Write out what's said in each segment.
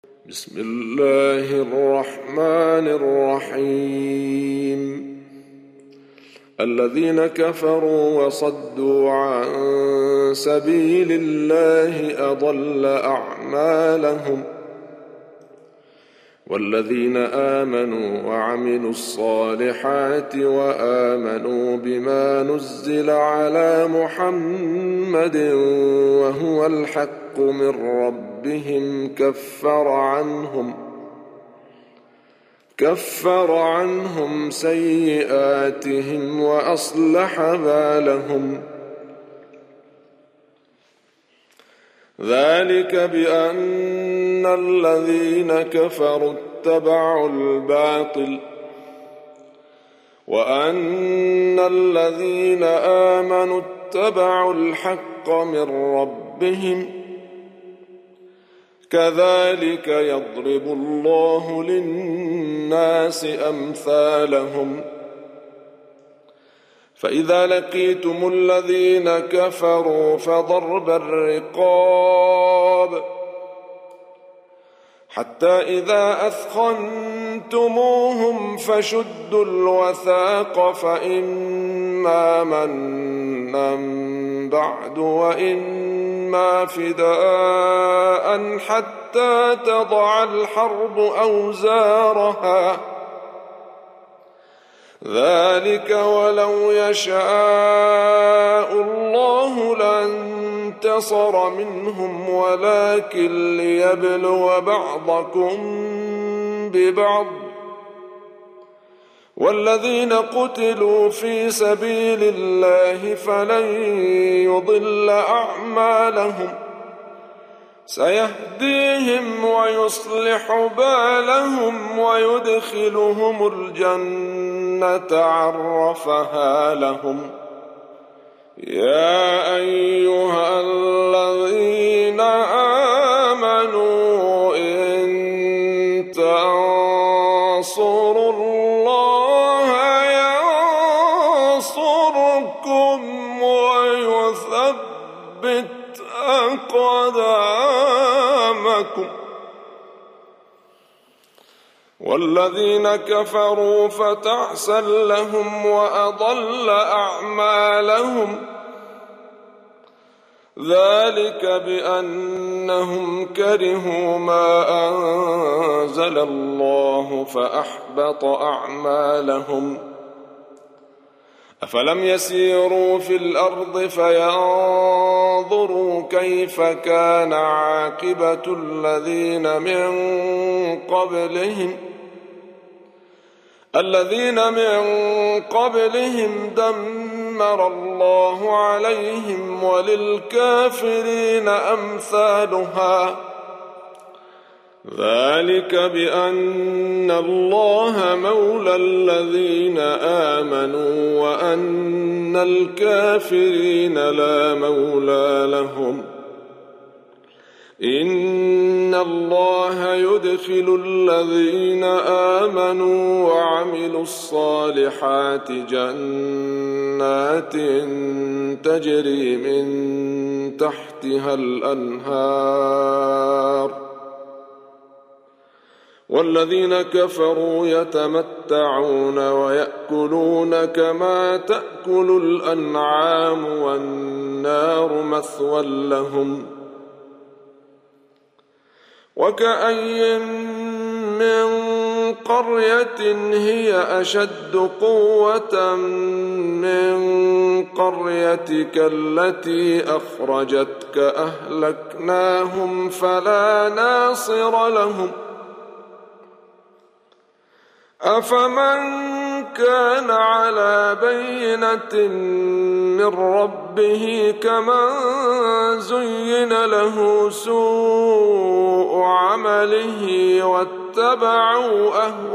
بسم الله الرحمن الرحيم. الذين كفروا وصدوا عن سبيل الله أضل أعمالهم، والذين آمنوا وعملوا الصالحات وآمنوا بما نزل على محمد وهو الحق من ربهم كفر عنهم سيئاتهم وأصلح بالهم. ذلك بأن الذين كفروا اتبعوا الباطل وأن الذين آمنوا اتبعوا الحق من ربهم، كذلك يضرب الله للناس أمثالهم. فإذا لقيتم الذين كفروا فضرب الرقاب حتى إذا أثخنتموهم فشدوا الوثاق، فإما منا بعد وإما فداء حتى تضع الحرب أوزارها. ذلك ولو يشاء الله لانتصر منهم، ولكن ليبلو بعضكم ببعض. والذين قتلوا في سبيل الله فلن يضل أعمالهم، سيهديهم ويصلح بالهم ويدخلهم الجنة عرفها لهم. يا أيها الذين آمنوا إن تنصروا الله ينصركم ويثبت أقدامكم. والذين كفروا فتعسا لهم وأضل أعمالهم. ذلك بأنهم كرهوا ما أنزل الله فأحبط أعمالهم. أفلم يسيروا في الأرض فينظروا كيف كان عاقبة الذين من قبلهم دمر الله عليهم، وللكافرين أمثالها. ذلك بأن الله مولى الذين آمنوا وأن الكافرين لا مولى لهم. إن الله يدخل الذين آمنوا وعملوا الصالحات جنات تجري من تحتها الأنهار، والذين كفروا يتمتعون ويأكلون كما تأكل الأنعام والنار مثوى لهم. وكأي من قرية هي أشد قوة من قريتك التي أخرجتك أهلكناهم فلا ناصر لهم. أفمن كان على بينة من ربه كمن زين له سوء عمله واتبعوا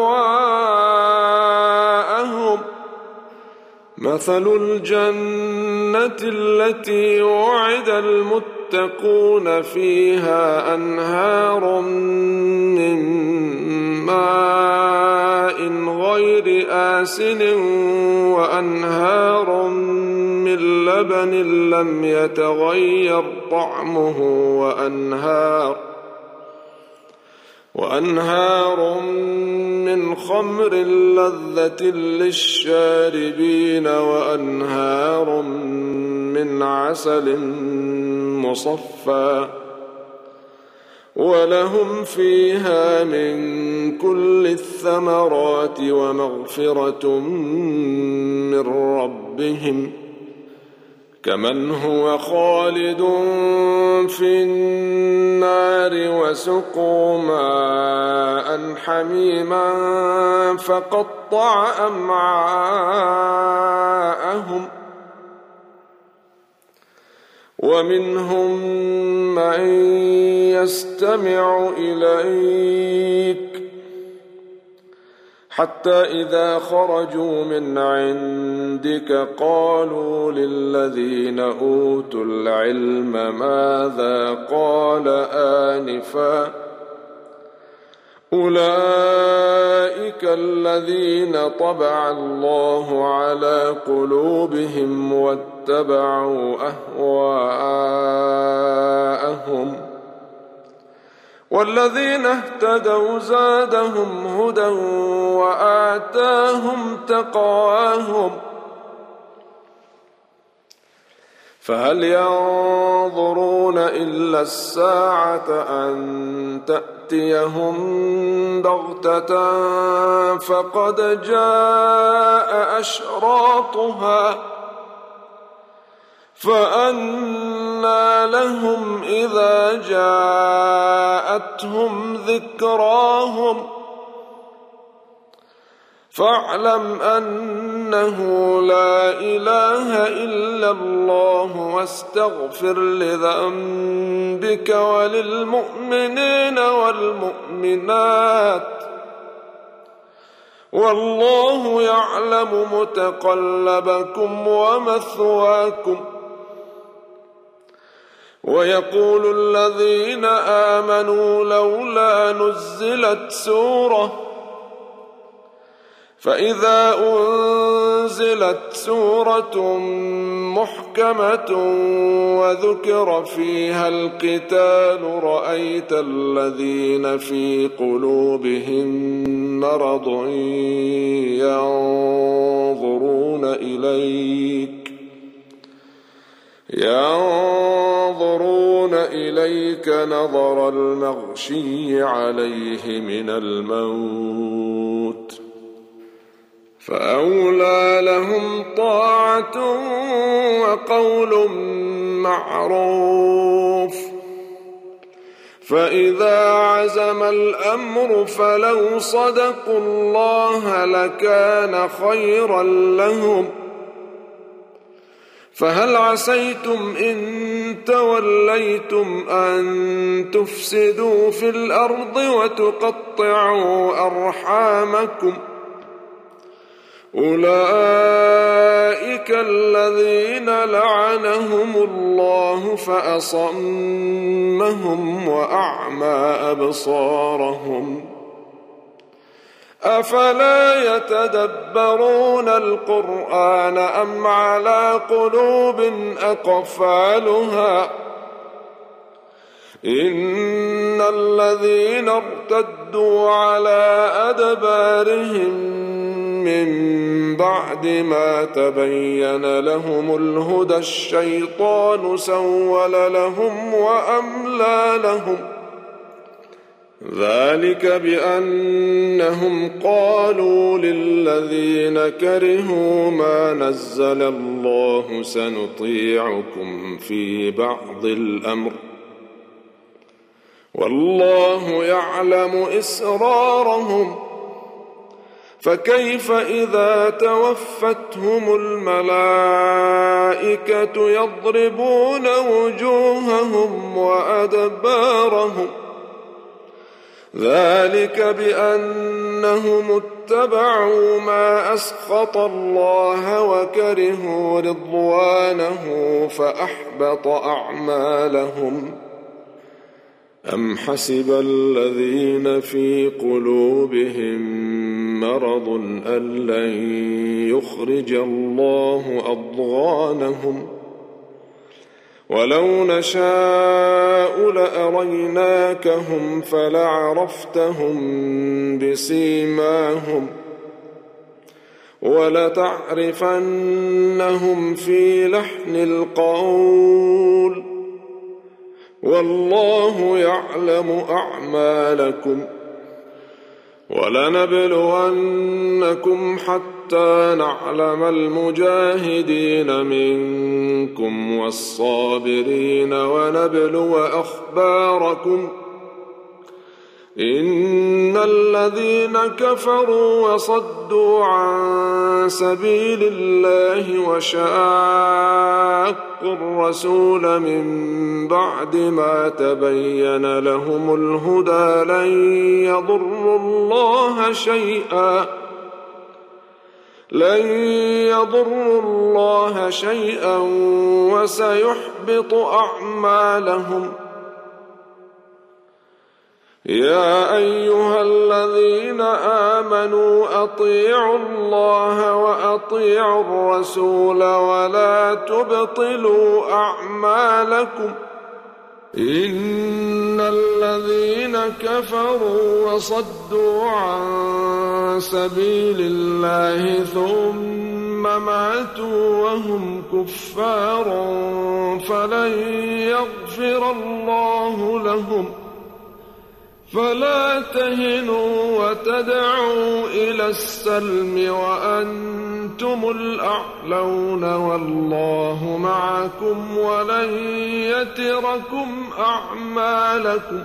أهواءهم. مثل الجنة التي وعد المتقون فيها أنهار من ماء غير آسن وأنهار من لبن لم يتغير طعمه وأنهار من خمر لذة للشاربين وأنهار من عسل مصفى ولهم فيها من كل الثمرات ومغفرة من ربهم كمن هو خالد في النار وسقوا ماء حميما فقطع أمعاءهم ومنهم من يستمع إليك حتى إذا خرجوا من عندك قالوا للذين أوتوا العلم ماذا قال آنفا أولئك الذين طبع الله على قلوبهم واتبعوا أهواءهم والذين اهتدوا زادهم هدى وآتاهم تقواهم فهل ينظرون إلا الساعة أن تأتيهم بغتة فقد جاء أشراطها فأنى لهم إذا جاءتهم ذكراهم فاعلم أنه لا إله إلا الله واستغفر لذنبك وللمؤمنين والمؤمنات والله يعلم متقلبكم ومثواكم ويقول الذين آمنوا لولا نزلت سورة فإذا أنزلت سورة محكمة وذكر فيها القتال رأيت الذين في قلوبهم مرض ينظرون إليك نظر المغشي عليه من الموت فأولى لهم طاعة وقول معروف فإذا عزم الأمر فلو صدقوا الله لكان خيرا لهم فهل عسيتم إن توليتم أن تفسدوا في الأرض وتقطعوا أرحامكم أولئك الذين لعنهم الله فأصمهم وأعمى أبصارهم أفلا يتدبرون القرآن أم على قلوب أقفالها إن الذين ارتدوا على أدبارهم من بعد ما تبين لهم الهدى الشيطان سول لهم وأملى لهم ذلك بأنهم قالوا للذين كرهوا ما نزل الله سنطيعكم في بعض الأمر والله يعلم إسرارهم فكيف إذا توفتهم الملائكة يضربون وجوههم وأدبارهم ذلك بأنهم اتبعوا ما أسخط الله وكرهوا رضوانه فأحبط أعمالهم أم حسب الذين في قلوبهم مرض أن لن يخرج الله أضغانهم ولو نشاء لأريناكهم فلعرفتهم بسيماهم ولتعرفنهم في لحن القول والله يعلم أعمالكم ولنبلونكم حتى نعلم المجاهدين منكم والصابرين ونبلو أخباركم إن الذين كفروا وصدوا عن سبيل الله وشاقوا الرسول من بعد ما تبين لهم الهدى لن يضروا الله شيئا وسيحبط أعمالهم. يا أيها الذين آمنوا أطيعوا الله وأطيعوا الرسول ولا تبطلوا أعمالكم إن الذين كفروا وصدوا عن سبيل الله ثم ماتوا وهم كفار فلن يغفر الله لهم فلا تهنوا وتدعوا إلى السلم وأنتم الأعلون والله معكم ولن يتركم أعمالكم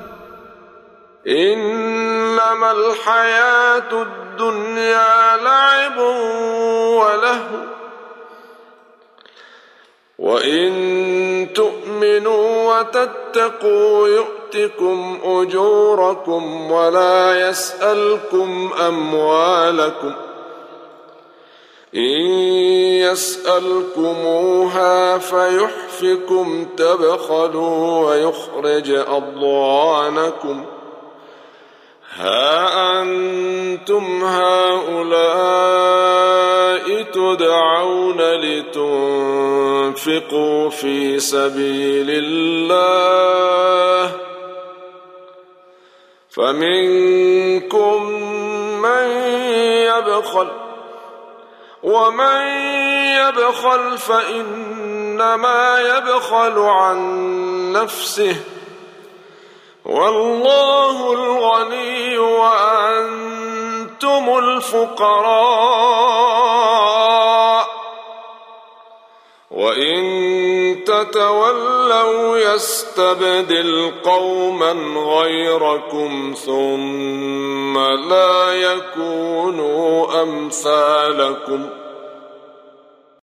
إنما الحياة الدنيا لعب ولهو وإن تؤمنوا وتتقوا يؤتكم أجوركم ولا يسألكم أموالكم إن يسألكموها فيحفكم تبخلوا ويخرج أضغانكم ها أنتم هؤلاء تدعون لتنفقوا في سبيل الله فمنكم من يبخل ومن يبخل فإنما يبخل عن نفسه والله الغني وأنتم الفقراء وإن تتولوا يستبدل قوما غيركم ثم لا يكونوا أمثالكم